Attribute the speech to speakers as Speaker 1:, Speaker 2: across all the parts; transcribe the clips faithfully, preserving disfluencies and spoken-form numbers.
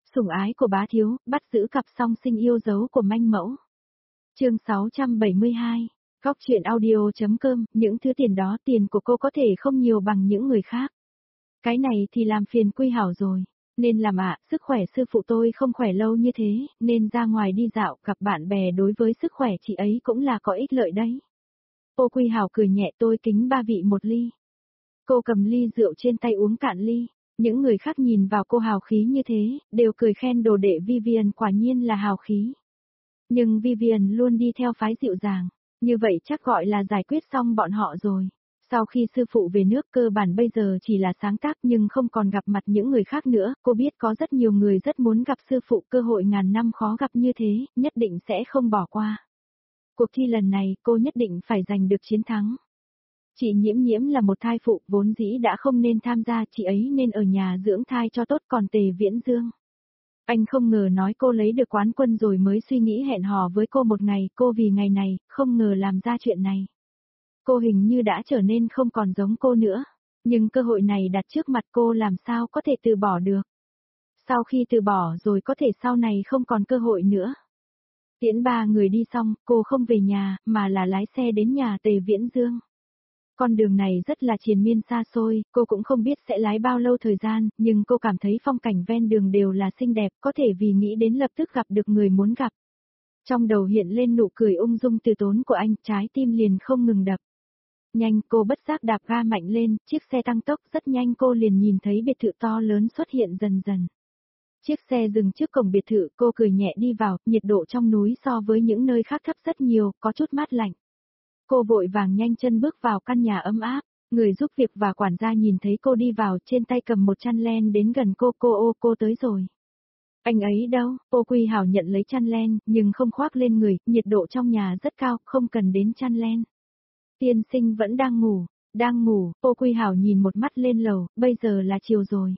Speaker 1: Sủng ái của bá thiếu, bắt giữ cặp song sinh yêu dấu của manh mẫu. Chương sáu trăm bảy mươi hai. Góc truyện audio.com, những thứ tiền đó tiền của cô có thể không nhiều bằng những người khác. Cái này thì làm phiền Quy Hảo rồi. Nên làm ạ, sức khỏe sư phụ tôi không khỏe lâu như thế, nên ra ngoài đi dạo, gặp bạn bè đối với sức khỏe chị ấy cũng là có ích lợi đấy. Ô Quy Hảo cười nhẹ, tôi kính ba vị một ly. Cô cầm ly rượu trên tay uống cạn ly. Những người khác nhìn vào cô hào khí như thế, đều cười khen đồ đệ Vivian quả nhiên là hào khí. Nhưng Vivian luôn đi theo phái dịu dàng, như vậy chắc gọi là giải quyết xong bọn họ rồi. Sau khi sư phụ về nước cơ bản bây giờ chỉ là sáng tác nhưng không còn gặp mặt những người khác nữa, cô biết có rất nhiều người rất muốn gặp sư phụ, cơ hội ngàn năm khó gặp như thế, nhất định sẽ không bỏ qua. Cuộc thi lần này cô nhất định phải giành được chiến thắng. Chị Nhiễm Nhiễm là một thai phụ, vốn dĩ đã không nên tham gia, chị ấy nên ở nhà dưỡng thai cho tốt, còn Tề Viễn Dương. Anh không ngờ nói cô lấy được quán quân rồi mới suy nghĩ hẹn hò với cô một ngày, cô vì ngày này, không ngờ làm ra chuyện này. Cô hình như đã trở nên không còn giống cô nữa, nhưng cơ hội này đặt trước mặt cô làm sao có thể từ bỏ được. Sau khi từ bỏ rồi có thể sau này không còn cơ hội nữa. Tiễn ba người đi xong, cô không về nhà, mà là lái xe đến nhà Tề Viễn Dương. Con đường này rất là triền miên xa xôi, cô cũng không biết sẽ lái bao lâu thời gian, nhưng cô cảm thấy phong cảnh ven đường đều là xinh đẹp, có thể vì nghĩ đến lập tức gặp được người muốn gặp. Trong đầu hiện lên nụ cười ung dung từ tốn của anh, trái tim liền không ngừng đập. Nhanh, cô bất giác đạp ga mạnh lên, chiếc xe tăng tốc, rất nhanh cô liền nhìn thấy biệt thự to lớn xuất hiện dần dần. Chiếc xe dừng trước cổng biệt thự, cô cười nhẹ đi vào, nhiệt độ trong núi so với những nơi khác thấp rất nhiều, có chút mát lạnh. Cô vội vàng nhanh chân bước vào căn nhà ấm áp, người giúp việc và quản gia nhìn thấy cô đi vào, trên tay cầm một chăn len đến gần cô, cô ô cô tới rồi. Anh ấy đâu? Ô Quy Hảo nhận lấy chăn len, nhưng không khoác lên người, nhiệt độ trong nhà rất cao, không cần đến chăn len. Tiên sinh vẫn đang ngủ, đang ngủ, Ô Quy Hảo nhìn một mắt lên lầu, bây giờ là chiều rồi.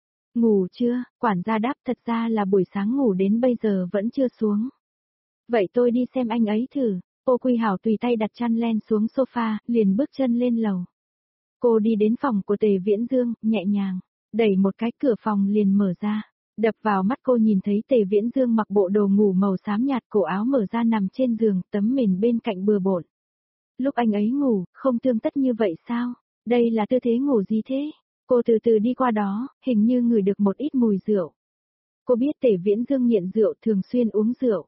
Speaker 1: Ngủ chưa? Quản gia đáp, thật ra là buổi sáng ngủ đến bây giờ vẫn chưa xuống. Vậy tôi đi xem anh ấy thử. Ô Quy Hảo tùy tay đặt chăn len xuống sofa, liền bước chân lên lầu. Cô đi đến phòng của Tề Viễn Dương, nhẹ nhàng, đẩy một cái cửa phòng liền mở ra. Đập vào mắt cô nhìn thấy Tề Viễn Dương mặc bộ đồ ngủ màu xám nhạt, cổ áo mở ra nằm trên giường, tấm mền bên cạnh bừa bộn. Lúc anh ấy ngủ, không tươm tất như vậy sao? Đây là tư thế ngủ gì thế? Cô từ từ đi qua đó, hình như ngửi được một ít mùi rượu. Cô biết Tề Viễn Dương nghiện rượu, thường xuyên uống rượu.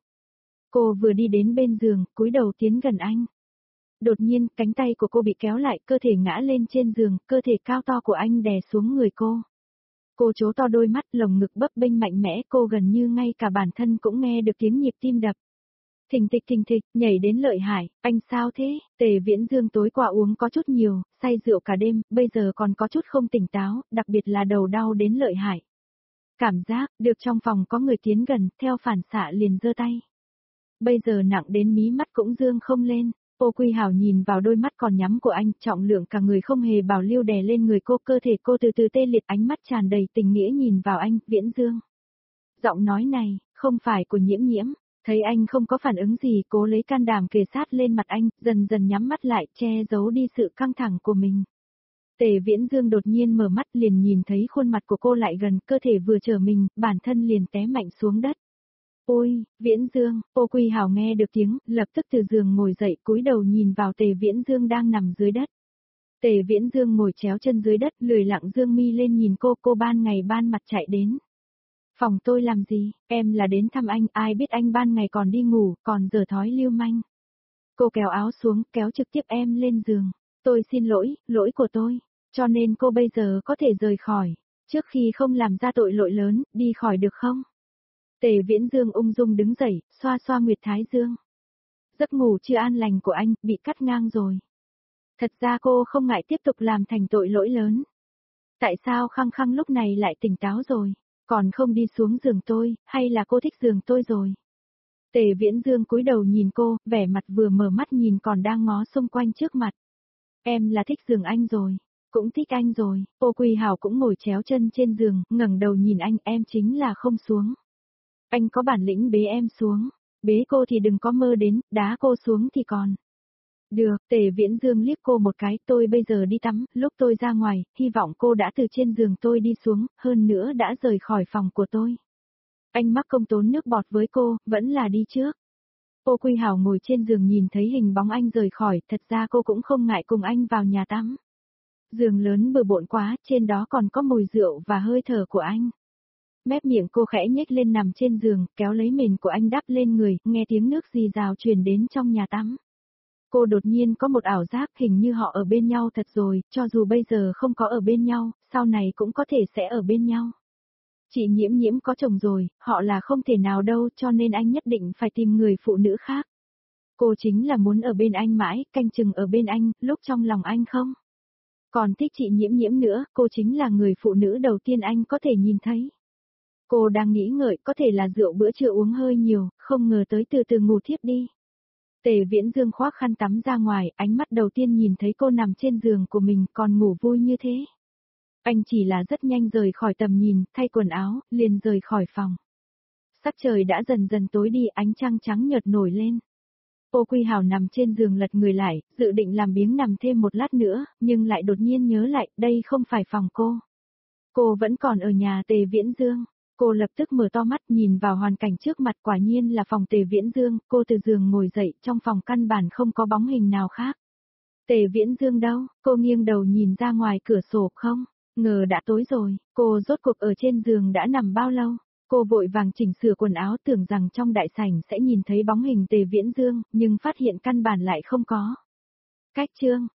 Speaker 1: Cô vừa đi đến bên giường, cúi đầu tiến gần anh. Đột nhiên, cánh tay của cô bị kéo lại, cơ thể ngã lên trên giường, cơ thể cao to của anh đè xuống người cô. Cô trố to đôi mắt, lồng ngực bấp bênh mạnh mẽ, cô gần như ngay cả bản thân cũng nghe được tiếng nhịp tim đập. Thình thịch thình thịch, nhảy đến lợi hại, anh sao thế? Tề Viễn Dương tối qua uống có chút nhiều, say rượu cả đêm, bây giờ còn có chút không tỉnh táo, đặc biệt là đầu đau đến lợi hại. Cảm giác, được trong phòng có người tiến gần, theo phản xạ liền giơ tay. Bây giờ nặng đến mí mắt cũng dương không lên. Ô Quy Hảo nhìn vào đôi mắt còn nhắm của anh, trọng lượng cả người không hề bảo lưu đè lên người cô, cơ thể cô từ từ tê liệt, ánh mắt tràn đầy tình nghĩa nhìn vào anh, Viễn Dương. Giọng nói này, không phải của Nhiễm Nhiễm. Thấy anh không có phản ứng gì, cố lấy can đảm kề sát lên mặt anh, dần dần nhắm mắt lại, che giấu đi sự căng thẳng của mình. Tề Viễn Dương đột nhiên mở mắt liền nhìn thấy khuôn mặt của cô lại gần, cơ thể vừa trở mình, bản thân liền té mạnh xuống đất. Ôi, Viễn Dương, Ô Quy Hảo nghe được tiếng, lập tức từ giường ngồi dậy, cúi đầu nhìn vào Tề Viễn Dương đang nằm dưới đất. Tề Viễn Dương ngồi chéo chân dưới đất, lười lặng dương mi lên nhìn cô, cô ban ngày ban mặt chạy đến. Phòng tôi làm gì, em là đến thăm anh, ai biết anh ban ngày còn đi ngủ, còn giờ thói lưu manh. Cô kéo áo xuống, kéo trực tiếp em lên giường. Tôi xin lỗi, lỗi của tôi, cho nên cô bây giờ có thể rời khỏi, trước khi không làm ra tội lỗi lớn, đi khỏi được không? Tề Viễn Dương ung dung đứng dậy, xoa xoa nguyệt thái dương. Giấc ngủ chưa an lành của anh, bị cắt ngang rồi. Thật ra cô không ngại tiếp tục làm thành tội lỗi lớn. Tại sao khăng khăng lúc này lại tỉnh táo rồi, còn không đi xuống giường tôi, hay là cô thích giường tôi rồi? Tề Viễn Dương cúi đầu nhìn cô, vẻ mặt vừa mở mắt nhìn còn đang ngó xung quanh trước mặt. Em là thích giường anh rồi, cũng thích anh rồi. Ô Quy Hảo cũng ngồi chéo chân trên giường, ngẩng đầu nhìn anh, em chính là không xuống. Anh có bản lĩnh bế em xuống, bế cô thì đừng có mơ đến, đá cô xuống thì còn. Được, Tề Viễn Dương liếc cô một cái, tôi bây giờ đi tắm, lúc tôi ra ngoài, hy vọng cô đã từ trên giường tôi đi xuống, hơn nữa đã rời khỏi phòng của tôi. Anh mắc công tốn nước bọt với cô, vẫn là đi trước. Ô Quy Hảo ngồi trên giường nhìn thấy hình bóng anh rời khỏi, thật ra cô cũng không ngại cùng anh vào nhà tắm. Giường lớn bừa bộn quá, trên đó còn có mùi rượu và hơi thở của anh. Mép miệng cô khẽ nhếch lên nằm trên giường, kéo lấy mền của anh đắp lên người, nghe tiếng nước rì rào truyền đến trong nhà tắm. Cô đột nhiên có một ảo giác hình như họ ở bên nhau thật rồi, cho dù bây giờ không có ở bên nhau, sau này cũng có thể sẽ ở bên nhau. Chị Nhiễm Nhiễm có chồng rồi, họ là không thể nào đâu, cho nên anh nhất định phải tìm người phụ nữ khác. Cô chính là muốn ở bên anh mãi, canh chừng ở bên anh, lúc trong lòng anh không. Còn thích chị Nhiễm Nhiễm nữa, cô chính là người phụ nữ đầu tiên anh có thể nhìn thấy. Cô đang nghĩ ngợi có thể là rượu bữa trưa uống hơi nhiều, không ngờ tới từ từ ngủ thiếp đi. Tề Viễn Dương khoác khăn tắm ra ngoài, ánh mắt đầu tiên nhìn thấy cô nằm trên giường của mình còn ngủ vui như thế. Anh chỉ là rất nhanh rời khỏi tầm nhìn, thay quần áo, liền rời khỏi phòng. Sắc trời đã dần dần tối đi, ánh trăng trắng nhợt nổi lên. Ô Quy Hảo nằm trên giường lật người lại, dự định làm biếng nằm thêm một lát nữa, nhưng lại đột nhiên nhớ lại, đây không phải phòng cô. Cô vẫn còn ở nhà Tề Viễn Dương. Cô lập tức mở to mắt nhìn vào hoàn cảnh trước mặt, quả nhiên là phòng Tề Viễn Dương, cô từ giường ngồi dậy, trong phòng căn bản không có bóng hình nào khác. Tề Viễn Dương đâu, cô nghiêng đầu nhìn ra ngoài cửa sổ, không, ngờ đã tối rồi, cô rốt cuộc ở trên giường đã nằm bao lâu. Cô vội vàng chỉnh sửa quần áo tưởng rằng trong đại sảnh sẽ nhìn thấy bóng hình Tề Viễn Dương, nhưng phát hiện căn bản lại không có. Cách chương